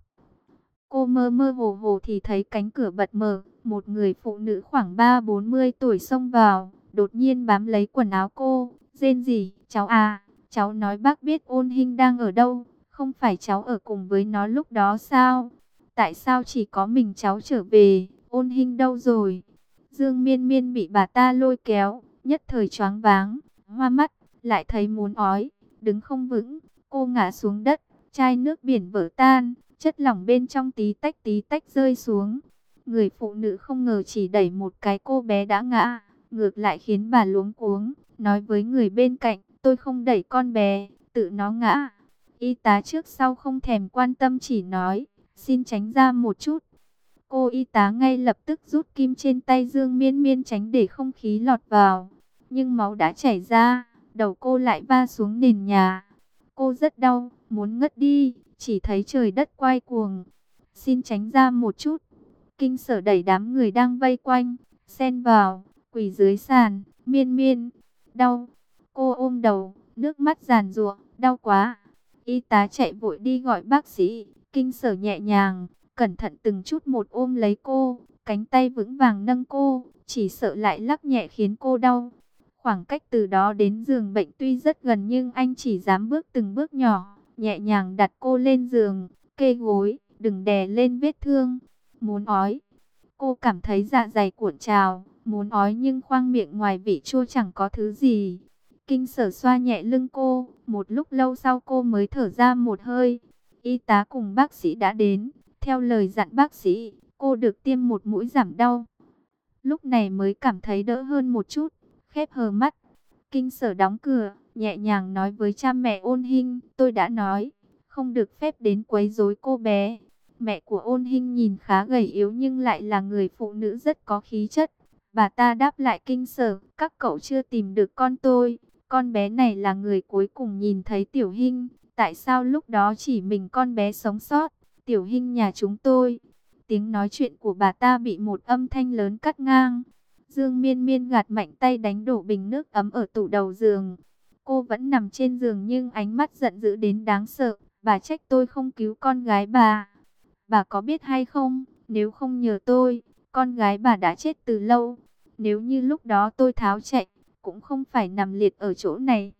Cô mơ mơ hồ hồ thì thấy cánh cửa bật mở, một người phụ nữ khoảng ba bốn mươi tuổi xông vào, đột nhiên bám lấy quần áo cô, rên rỉ, cháu à, cháu nói bác biết Ôn Hinh đang ở đâu, không phải cháu ở cùng với nó lúc đó sao? Tại sao chỉ có mình cháu trở về, Ôn Hinh đâu rồi? Dương Miên Miên bị bà ta lôi kéo, nhất thời choáng váng, hoa mắt, lại thấy muốn ói, đứng không vững, cô ngã xuống đất, chai nước biển vỡ tan, chất lỏng bên trong tí tách tí tách rơi xuống. Người phụ nữ không ngờ chỉ đẩy một cái cô bé đã ngã, ngược lại khiến bà luống cuống, nói với người bên cạnh, tôi không đẩy con bé, tự nó ngã. Y tá trước sau không thèm quan tâm chỉ nói, xin tránh ra một chút. Cô y tá ngay lập tức rút kim trên tay Dương Miên Miên tránh để không khí lọt vào. Nhưng máu đã chảy ra, đầu cô lại va xuống nền nhà. Cô rất đau, muốn ngất đi, chỉ thấy trời đất quay cuồng. Xin tránh ra một chút. Kinh Sở đẩy đám người đang vây quanh, xen vào, quỳ dưới sàn, Miên Miên, đau. Cô ôm đầu, nước mắt giàn giụa, đau quá. Y tá chạy vội đi gọi bác sĩ. Kinh Sở nhẹ nhàng, cẩn thận từng chút một ôm lấy cô, cánh tay vững vàng nâng cô, chỉ sợ lại lắc nhẹ khiến cô đau. Khoảng cách từ đó đến giường bệnh tuy rất gần nhưng anh chỉ dám bước từng bước nhỏ, nhẹ nhàng đặt cô lên giường, kê gối, đừng đè lên vết thương. Muốn ói, cô cảm thấy dạ dày cuộn trào, muốn ói nhưng khoang miệng ngoài vị chua chẳng có thứ gì. Kinh Sở xoa nhẹ lưng cô, một lúc lâu sau cô mới thở ra một hơi. Y tá cùng bác sĩ đã đến, theo lời dặn bác sĩ, cô được tiêm một mũi giảm đau. Lúc này mới cảm thấy đỡ hơn một chút, khép hờ mắt. Kinh Sở đóng cửa, nhẹ nhàng nói với cha mẹ Ôn Hinh, tôi đã nói, không được phép đến quấy rối cô bé. Mẹ của Ôn Hinh nhìn khá gầy yếu nhưng lại là người phụ nữ rất có khí chất. Bà ta đáp lại Kinh Sở, các cậu chưa tìm được con tôi, con bé này là người cuối cùng nhìn thấy Tiểu Hinh. Tại sao lúc đó chỉ mình con bé sống sót, Tiểu Hinh nhà chúng tôi? Tiếng nói chuyện của bà ta bị một âm thanh lớn cắt ngang. Dương Miên Miên gạt mạnh tay đánh đổ bình nước ấm ở tủ đầu giường. Cô vẫn nằm trên giường nhưng ánh mắt giận dữ đến đáng sợ. Bà trách tôi không cứu con gái bà. Bà có biết hay không, nếu không nhờ tôi, con gái bà đã chết từ lâu. Nếu như lúc đó tôi tháo chạy, cũng không phải nằm liệt ở chỗ này.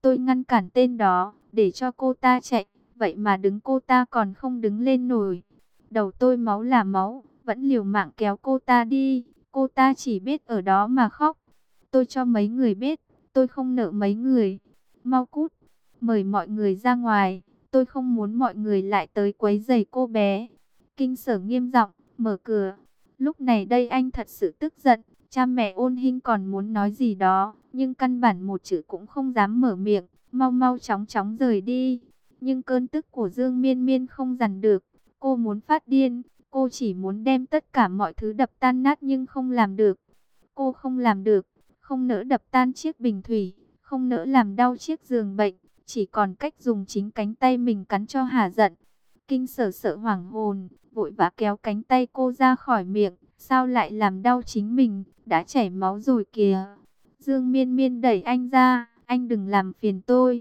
Tôi ngăn cản tên đó, để cho cô ta chạy, vậy mà đứng cô ta còn không đứng lên nổi. Đầu tôi máu là máu, vẫn liều mạng kéo cô ta đi, cô ta chỉ biết ở đó mà khóc. Tôi cho mấy người biết, tôi không nợ mấy người. Mau cút, mời mọi người ra ngoài, tôi không muốn mọi người lại tới quấy rầy cô bé. Kinh Sở nghiêm giọng, mở cửa. Lúc này đây anh thật sự tức giận, cha mẹ Ôn Hinh còn muốn nói gì đó, nhưng căn bản một chữ cũng không dám mở miệng, mau mau chóng chóng rời đi. Nhưng cơn tức của Dương Miên Miên không dằn được, cô muốn phát điên, cô chỉ muốn đem tất cả mọi thứ đập tan nát nhưng không làm được. Cô không làm được, không nỡ đập tan chiếc bình thủy, không nỡ làm đau chiếc giường bệnh, chỉ còn cách dùng chính cánh tay mình cắn cho hả giận. Kinh Sở sợ hoảng hồn, vội vã kéo cánh tay cô ra khỏi miệng, sao lại làm đau chính mình, đã chảy máu rồi kìa. Dương Miên Miên đẩy anh ra, anh đừng làm phiền tôi.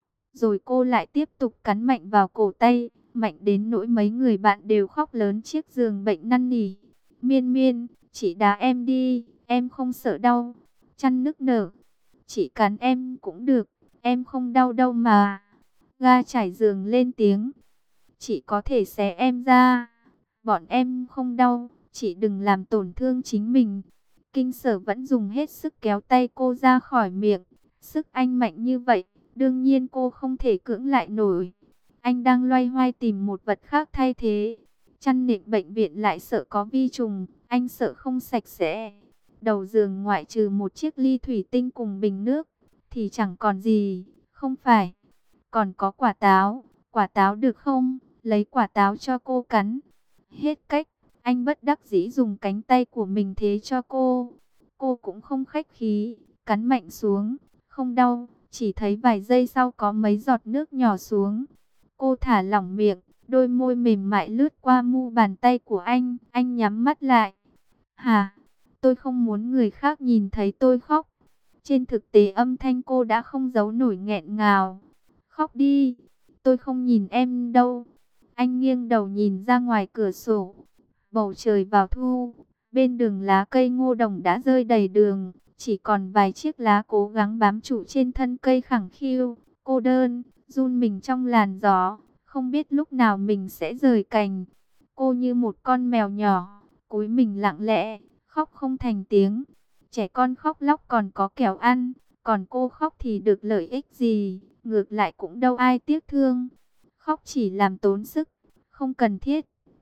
Rồi cô lại tiếp tục cắn mạnh vào cổ tay, mạnh đến nỗi mấy người bạn đều khóc lớn chiếc giường bệnh năn nỉ. Miên Miên, chị đá em đi, em không sợ đau. Chăn nức nở, chị cắn em cũng được, em không đau đâu mà. Ga trải giường lên tiếng, chị có thể xé em ra, bọn em không đau, chị đừng làm tổn thương chính mình. Kinh Sở vẫn dùng hết sức kéo tay cô ra khỏi miệng, sức anh mạnh như vậy, đương nhiên cô không thể cưỡng lại nổi. Anh đang loay hoay tìm một vật khác thay thế. Chăn nệm bệnh viện lại sợ có vi trùng, anh sợ không sạch sẽ. Đầu giường ngoại trừ một chiếc ly thủy tinh cùng bình nước, thì chẳng còn gì, không phải. Còn có quả táo, quả táo được không? Lấy quả táo cho cô cắn. Hết cách, anh bất đắc dĩ dùng cánh tay của mình thế cho cô. Cô cũng không khách khí, cắn mạnh xuống, không đau, chỉ thấy vài giây sau có mấy giọt nước nhỏ xuống. Cô thả lỏng miệng, đôi môi mềm mại lướt qua mu bàn tay của anh, anh nhắm mắt lại. Hả? Tôi không muốn người khác nhìn thấy tôi khóc. Trên thực tế âm thanh cô đã không giấu nổi nghẹn ngào. Khóc đi, tôi không nhìn em đâu. Anh nghiêng đầu nhìn ra ngoài cửa sổ. Bầu trời vào thu, bên đường lá cây ngô đồng đã rơi đầy đường. Chỉ còn vài chiếc lá cố gắng bám trụ trên thân cây khẳng khiu, cô đơn, run mình trong làn gió, không biết lúc nào mình sẽ rời cành. Cô như một con mèo nhỏ, cúi mình lặng lẽ, khóc không thành tiếng. Trẻ con khóc lóc còn có kẹo ăn, còn cô khóc thì được lợi ích gì, ngược lại cũng đâu ai tiếc thương. Khóc chỉ làm tốn sức, không cần thiết.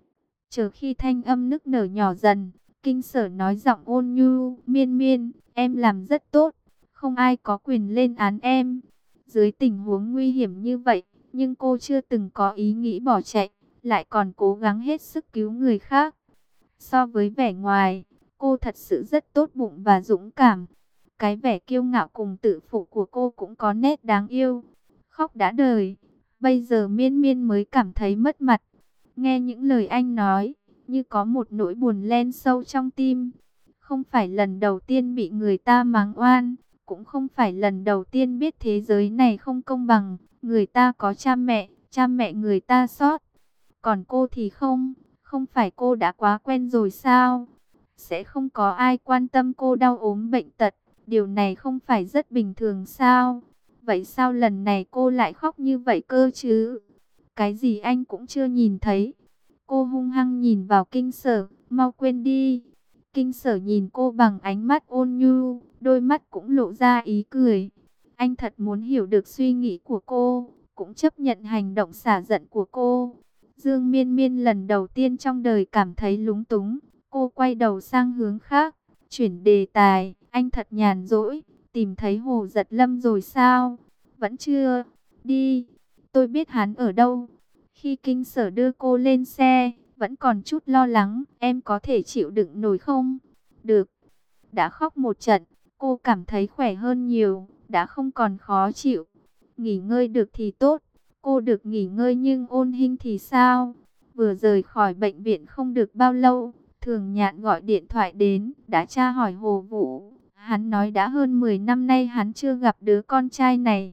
Chờ khi thanh âm nức nở nhỏ dần, Kinh Sở nói giọng ôn nhu, Miên Miên, em làm rất tốt, không ai có quyền lên án em. Dưới tình huống nguy hiểm như vậy, nhưng cô chưa từng có ý nghĩ bỏ chạy, lại còn cố gắng hết sức cứu người khác. So với vẻ ngoài, cô thật sự rất tốt bụng và dũng cảm. Cái vẻ kiêu ngạo cùng tự phụ của cô cũng có nét đáng yêu. Khóc đã đời, bây giờ Miên Miên mới cảm thấy mất mặt. Nghe những lời anh nói, như có một nỗi buồn len sâu trong tim. Không phải lần đầu tiên bị người ta mắng oan, cũng không phải lần đầu tiên biết thế giới này không công bằng. Người ta có cha mẹ, cha mẹ người ta sót. Còn cô thì không, không phải cô đã quá quen rồi sao? Sẽ không có ai quan tâm cô đau ốm bệnh tật, điều này không phải rất bình thường sao? Vậy sao lần này cô lại khóc như vậy cơ chứ? Cái gì anh cũng chưa nhìn thấy. Cô hung hăng nhìn vào Kinh Sở, mau quên đi. Kinh Sở nhìn cô bằng ánh mắt ôn nhu, đôi mắt cũng lộ ra ý cười. Anh thật muốn hiểu được suy nghĩ của cô, cũng chấp nhận hành động xả giận của cô. Dương Miên Miên lần đầu tiên trong đời cảm thấy lúng túng. Cô quay đầu sang hướng khác, chuyển đề tài. Anh thật nhàn rỗi, tìm thấy Hồ Giật Lâm rồi sao? Vẫn chưa, đi, tôi biết hắn ở đâu. Khi Kinh Sở đưa cô lên xe, vẫn còn chút lo lắng, em có thể chịu đựng nổi không? Được. Đã khóc một trận, cô cảm thấy khỏe hơn nhiều, đã không còn khó chịu. Nghỉ ngơi được thì tốt, cô được nghỉ ngơi nhưng Ôn Hinh thì sao? Vừa rời khỏi bệnh viện không được bao lâu, Thường Nhạn gọi điện thoại đến, đã tra hỏi Hồ Vũ. Hắn nói đã hơn mười năm nay hắn chưa gặp đứa con trai này.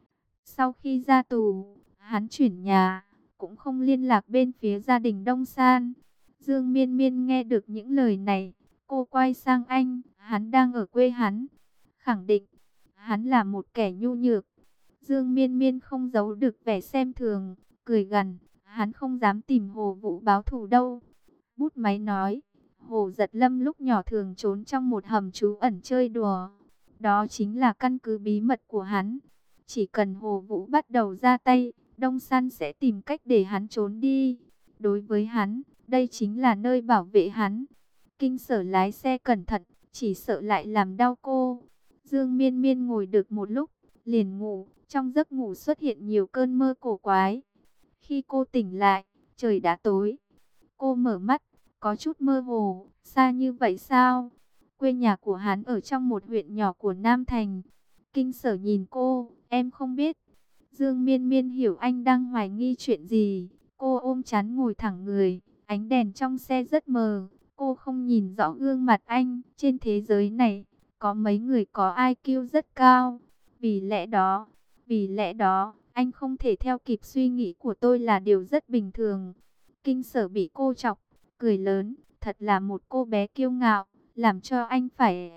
Sau khi ra tù, hắn chuyển nhà, cũng không liên lạc bên phía gia đình Đông San. Dương Miên Miên nghe được những lời này, cô quay sang anh, hắn đang ở quê hắn. Khẳng định, hắn là một kẻ nhu nhược. Dương Miên Miên không giấu được vẻ xem thường, cười gằn, hắn không dám tìm Hồ Vũ báo thù đâu. Bút máy nói, Hồ Giật Lâm lúc nhỏ thường trốn trong một hầm trú ẩn chơi đùa. Đó chính là căn cứ bí mật của hắn. Chỉ cần Hồ Vũ bắt đầu ra tay, Đông San sẽ tìm cách để hắn trốn đi. Đối với hắn, đây chính là nơi bảo vệ hắn. Kinh Sở lái xe cẩn thận, chỉ sợ lại làm đau cô. Dương Miên Miên ngồi được một lúc, liền ngủ. Trong giấc ngủ xuất hiện nhiều cơn mơ cổ quái. Khi cô tỉnh lại, trời đã tối. Cô mở mắt, có chút mơ hồ, xa như vậy sao? Quê nhà của hắn ở trong một huyện nhỏ của Nam Thành. Kinh Sở nhìn cô, em không biết. Dương Miên Miên hiểu anh đang hoài nghi chuyện gì. Cô ôm chán ngồi thẳng người, ánh đèn trong xe rất mờ. Cô không nhìn rõ gương mặt anh. Trên thế giới này, có mấy người có i kiu rất cao. Vì lẽ đó, vì lẽ đó, anh không thể theo kịp suy nghĩ của tôi là điều rất bình thường. Kinh Sở bị cô chọc, cười lớn, thật là một cô bé kiêu ngạo, làm cho anh phải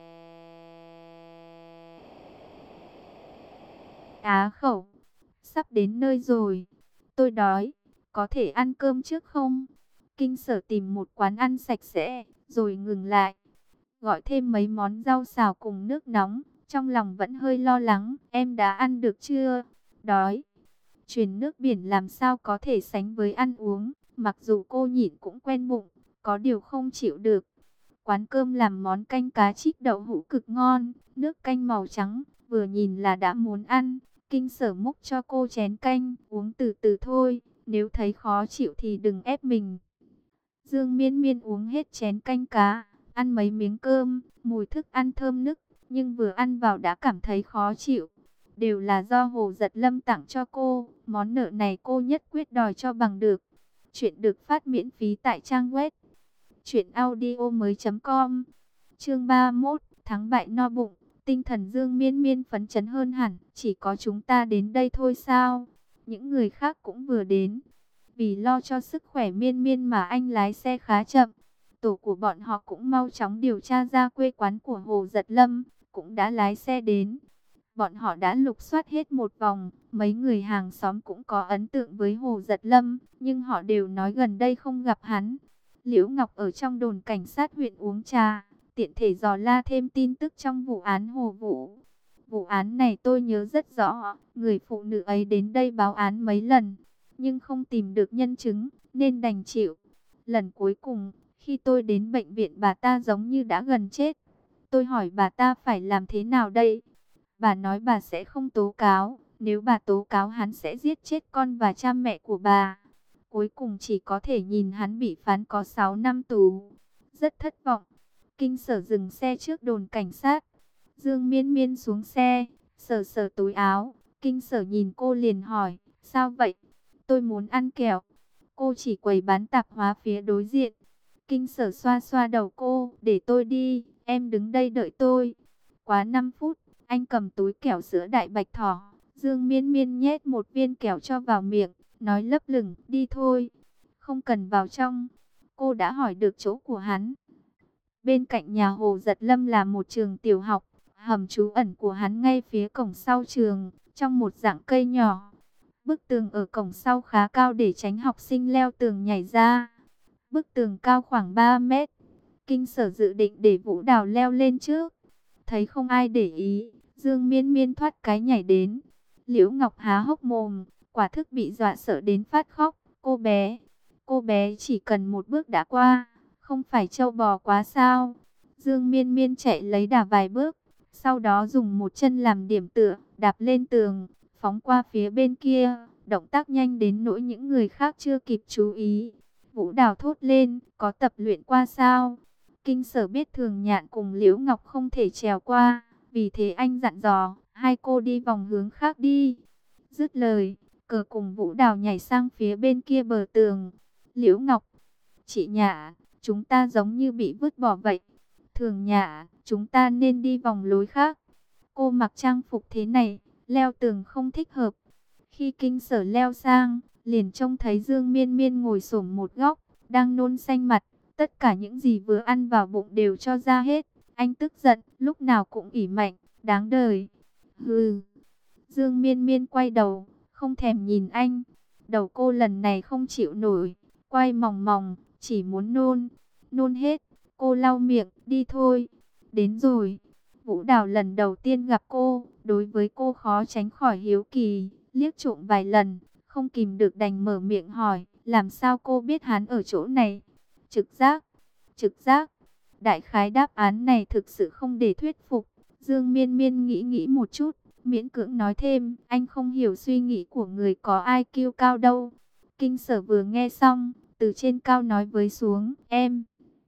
á khẩu. Sắp đến nơi rồi, tôi đói, có thể ăn cơm trước không? Kinh Sở tìm một quán ăn sạch sẽ, rồi ngừng lại, gọi thêm mấy món rau xào cùng nước nóng, trong lòng vẫn hơi lo lắng, em đã ăn được chưa? Đói. Truyền nước biển làm sao có thể sánh với ăn uống, mặc dù cô nhịn cũng quen bụng, có điều không chịu được. Quán cơm làm món canh cá chích đậu hũ cực ngon, nước canh màu trắng, vừa nhìn là đã muốn ăn. Kinh Sở múc cho cô chén canh, uống từ từ thôi, nếu thấy khó chịu thì đừng ép mình. Dương Miên Miên uống hết chén canh cá, ăn mấy miếng cơm, mùi thức ăn thơm nức, nhưng vừa ăn vào đã cảm thấy khó chịu. Đều là do Hồ Giật Lâm tặng cho cô, món nợ này cô nhất quyết đòi cho bằng được. Chuyện được phát miễn phí tại trang web truyện audio mới chấm com. Chương ba mươi mốt, thắng bại no bụng, tinh thần Dương Miên Miên phấn chấn hơn hẳn, chỉ có chúng ta đến đây thôi sao? Những người khác cũng vừa đến. Vì lo cho sức khỏe Miên Miên mà anh lái xe khá chậm. Tổ của bọn họ cũng mau chóng điều tra ra quê quán của Hồ Giật Lâm, cũng đã lái xe đến. Bọn họ đã lục soát hết một vòng, mấy người hàng xóm cũng có ấn tượng với Hồ Giật Lâm, nhưng họ đều nói gần đây không gặp hắn. Liễu Ngọc ở trong đồn cảnh sát huyện uống trà, tiện thể dò la thêm tin tức trong vụ án Hồ Vũ. Vụ án này tôi nhớ rất rõ, người phụ nữ ấy đến đây báo án mấy lần, nhưng không tìm được nhân chứng, nên đành chịu. Lần cuối cùng, khi tôi đến bệnh viện bà ta giống như đã gần chết. Tôi hỏi bà ta phải làm thế nào đây? Bà nói bà sẽ không tố cáo, nếu bà tố cáo hắn sẽ giết chết con và cha mẹ của bà. Cuối cùng chỉ có thể nhìn hắn bị phán có sáu năm tù. Rất thất vọng. Kinh Sở dừng xe trước đồn cảnh sát. Dương Miên Miên xuống xe, sờ sờ túi áo. Kinh Sở nhìn cô liền hỏi, sao vậy? Tôi muốn ăn kẹo. Cô chỉ quầy bán tạp hóa phía đối diện. Kinh Sở xoa xoa đầu cô, để tôi đi, em đứng đây đợi tôi. Quá năm phút, anh cầm túi kẹo sữa đại bạch thỏ. Dương Miên Miên nhét một viên kẹo cho vào miệng, nói lấp lửng, đi thôi. Không cần vào trong. Cô đã hỏi được chỗ của hắn. Bên cạnh nhà Hồ Giật Lâm là một trường tiểu học. Hầm trú ẩn của hắn ngay phía cổng sau trường, trong một rặng cây nhỏ. Bức tường ở cổng sau khá cao để tránh học sinh leo tường nhảy ra. Bức tường cao khoảng ba mét. Kinh Sở dự định để Vũ Đào leo lên trước. Thấy không ai để ý, Dương Miên Miên thoát cái nhảy đến. Liễu Ngọc há hốc mồm, quả thức bị dọa sợ đến phát khóc. Cô bé, cô bé chỉ cần một bước đã qua, không phải trâu bò quá sao? Dương Miên Miên chạy lấy đà vài bước, sau đó dùng một chân làm điểm tựa, đạp lên tường, phóng qua phía bên kia, động tác nhanh đến nỗi những người khác chưa kịp chú ý. Vũ Đào thốt lên, có tập luyện qua sao? Kinh Sở biết Thường Nhạn cùng Liễu Ngọc không thể trèo qua, vì thế anh dặn dò, hai cô đi vòng hướng khác đi. Dứt lời, cờ cùng Vũ Đào nhảy sang phía bên kia bờ tường. Liễu Ngọc, chị Nhạ, chúng ta giống như bị vứt bỏ vậy. Thường Nhạ, chúng ta nên đi vòng lối khác. Cô mặc trang phục thế này, leo tường không thích hợp. Khi Kinh Sở leo sang, liền trông thấy Dương Miên Miên ngồi xổm một góc, đang nôn xanh mặt. Tất cả những gì vừa ăn vào bụng đều cho ra hết. Anh tức giận, lúc nào cũng ỉ mạnh, đáng đời. Hừ. Dương Miên Miên quay đầu, không thèm nhìn anh. Đầu cô lần này không chịu nổi, quay mòng mòng, chỉ muốn nôn. Nôn hết, cô lau miệng, đi thôi. Đến rồi. Vũ Đào lần đầu tiên gặp cô, đối với cô khó tránh khỏi hiếu kỳ, liếc trộm vài lần, không kìm được đành mở miệng hỏi, làm sao cô biết hắn ở chỗ này? Trực giác, trực giác. Đại khái đáp án này thực sự không để thuyết phục. Dương Miên Miên nghĩ nghĩ một chút, miễn cưỡng nói thêm, anh không hiểu suy nghĩ của người có i kiu cao đâu. Kinh Sở vừa nghe xong, từ trên cao nói với xuống, em,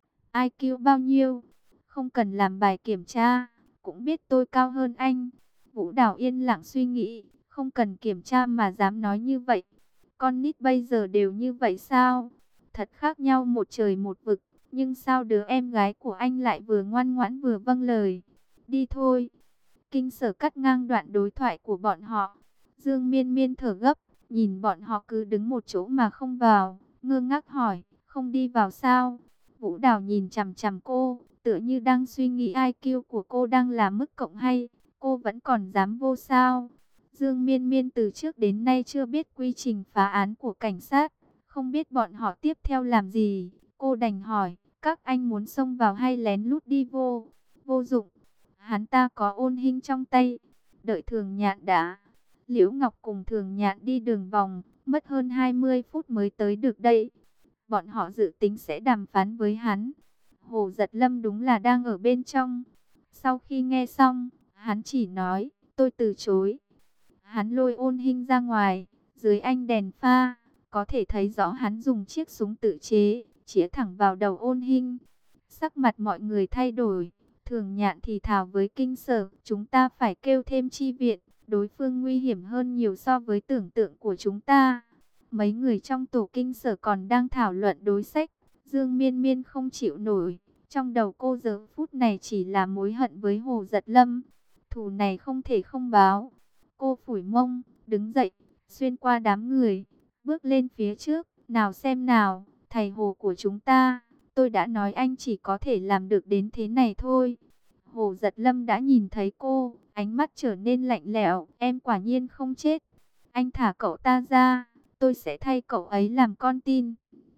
i kiu bao nhiêu? Không cần làm bài kiểm tra, cũng biết tôi cao hơn anh. Vũ Đào yên lặng suy nghĩ, không cần kiểm tra mà dám nói như vậy. Con nít bây giờ đều như vậy sao? Thật khác nhau một trời một vực, nhưng sao đứa em gái của anh lại vừa ngoan ngoãn vừa vâng lời? Đi thôi. Kinh Sở cắt ngang đoạn đối thoại của bọn họ. Dương Miên Miên thở gấp, nhìn bọn họ cứ đứng một chỗ mà không vào, ngơ ngác hỏi, không đi vào sao? Vũ Đào nhìn chằm chằm cô, tựa như đang suy nghĩ i kiu của cô đang là mức cộng hay, cô vẫn còn dám vô sao? Dương Miên Miên từ trước đến nay chưa biết quy trình phá án của cảnh sát, không biết bọn họ tiếp theo làm gì. Cô đành hỏi, các anh muốn xông vào hay lén lút đi vô? Vô dụng, hắn ta có ôn hình trong tay. Đợi Thường Nhạn đã. Liễu Ngọc cùng Thường Nhạn đi đường vòng, mất hơn hai mươi phút mới tới được đây. Bọn họ dự tính sẽ đàm phán với hắn. Hồ Giật Lâm đúng là đang ở bên trong. Sau khi nghe xong, hắn chỉ nói, tôi từ chối. Hắn lôi ôn hình ra ngoài, dưới ánh đèn pha, có thể thấy rõ hắn dùng chiếc súng tự chế, chĩa thẳng vào đầu ôn hình. Sắc mặt mọi người thay đổi, Thường Nhạn thì thào với Kinh Sở, chúng ta phải kêu thêm chi viện, đối phương nguy hiểm hơn nhiều so với tưởng tượng của chúng ta. Mấy người trong tổ Kinh Sở còn đang thảo luận đối sách, Dương Miên Miên không chịu nổi, trong đầu cô giờ phút này chỉ là mối hận với Hồ Giật Lâm, thù này không thể không báo. Cô phủi mông, đứng dậy, xuyên qua đám người, bước lên phía trước, nào xem nào, thầy Hồ của chúng ta, tôi đã nói anh chỉ có thể làm được đến thế này thôi. Hồ Giật Lâm đã nhìn thấy cô, ánh mắt trở nên lạnh lẽo, em quả nhiên không chết. Anh thả cậu ta ra, tôi sẽ thay cậu ấy làm con tin.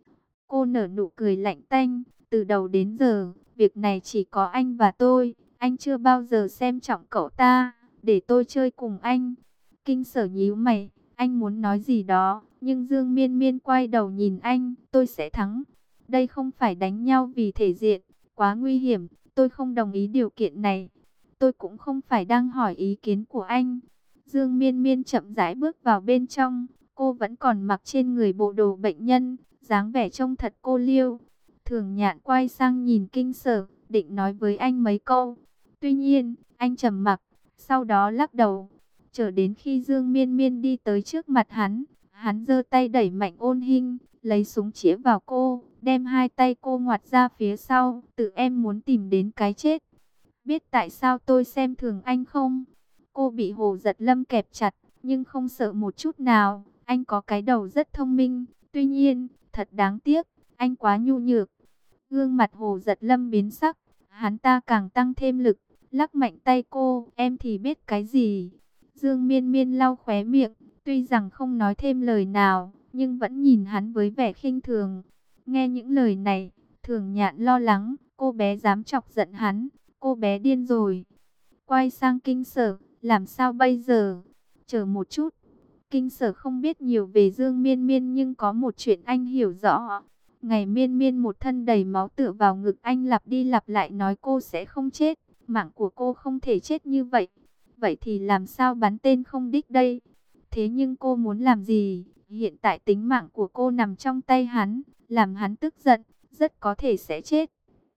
Cô nở nụ cười lạnh tanh, từ đầu đến giờ, việc này chỉ có anh và tôi, anh chưa bao giờ xem trọng cậu ta, để tôi chơi cùng anh. Kinh Sở nhíu mày, anh muốn nói gì đó, nhưng Dương Miên Miên quay đầu nhìn anh, tôi sẽ thắng. Đây không phải đánh nhau vì thể diện, quá nguy hiểm, tôi không đồng ý điều kiện này. Tôi cũng không phải đang hỏi ý kiến của anh. Dương Miên Miên chậm rãi bước vào bên trong, cô vẫn còn mặc trên người bộ đồ bệnh nhân, dáng vẻ trông thật cô liêu. Thường Nhạn quay sang nhìn Kinh Sở, định nói với anh mấy câu. Tuy nhiên, anh trầm mặc, sau đó lắc đầu. Chờ đến khi Dương Miên Miên đi tới trước mặt hắn, hắn giơ tay đẩy mạnh ôn hình, lấy súng chĩa vào cô, đem hai tay cô ngoặt ra phía sau, tự em muốn tìm đến cái chết. Biết tại sao tôi xem thường anh không? Cô bị Hồ Giật Lâm kẹp chặt, nhưng không sợ một chút nào, anh có cái đầu rất thông minh, tuy nhiên, thật đáng tiếc, anh quá nhu nhược. Gương mặt Hồ Giật Lâm biến sắc, hắn ta càng tăng thêm lực, lắc mạnh tay cô, em thì biết cái gì? Dương Miên Miên lau khóe miệng, tuy rằng không nói thêm lời nào, nhưng vẫn nhìn hắn với vẻ khinh thường. Nghe những lời này, Thường Nhạn lo lắng, cô bé dám chọc giận hắn, cô bé điên rồi. Quay sang Kinh Sở, làm sao bây giờ? Chờ một chút. Kinh Sở không biết nhiều về Dương Miên Miên nhưng có một chuyện anh hiểu rõ. Ngày Miên Miên một thân đầy máu tựa vào ngực anh lặp đi lặp lại nói cô sẽ không chết, mạng của cô không thể chết như vậy. Vậy thì làm sao bắn tên không đích đây? Thế nhưng cô muốn làm gì? Hiện tại tính mạng của cô nằm trong tay hắn, làm hắn tức giận, rất có thể sẽ chết.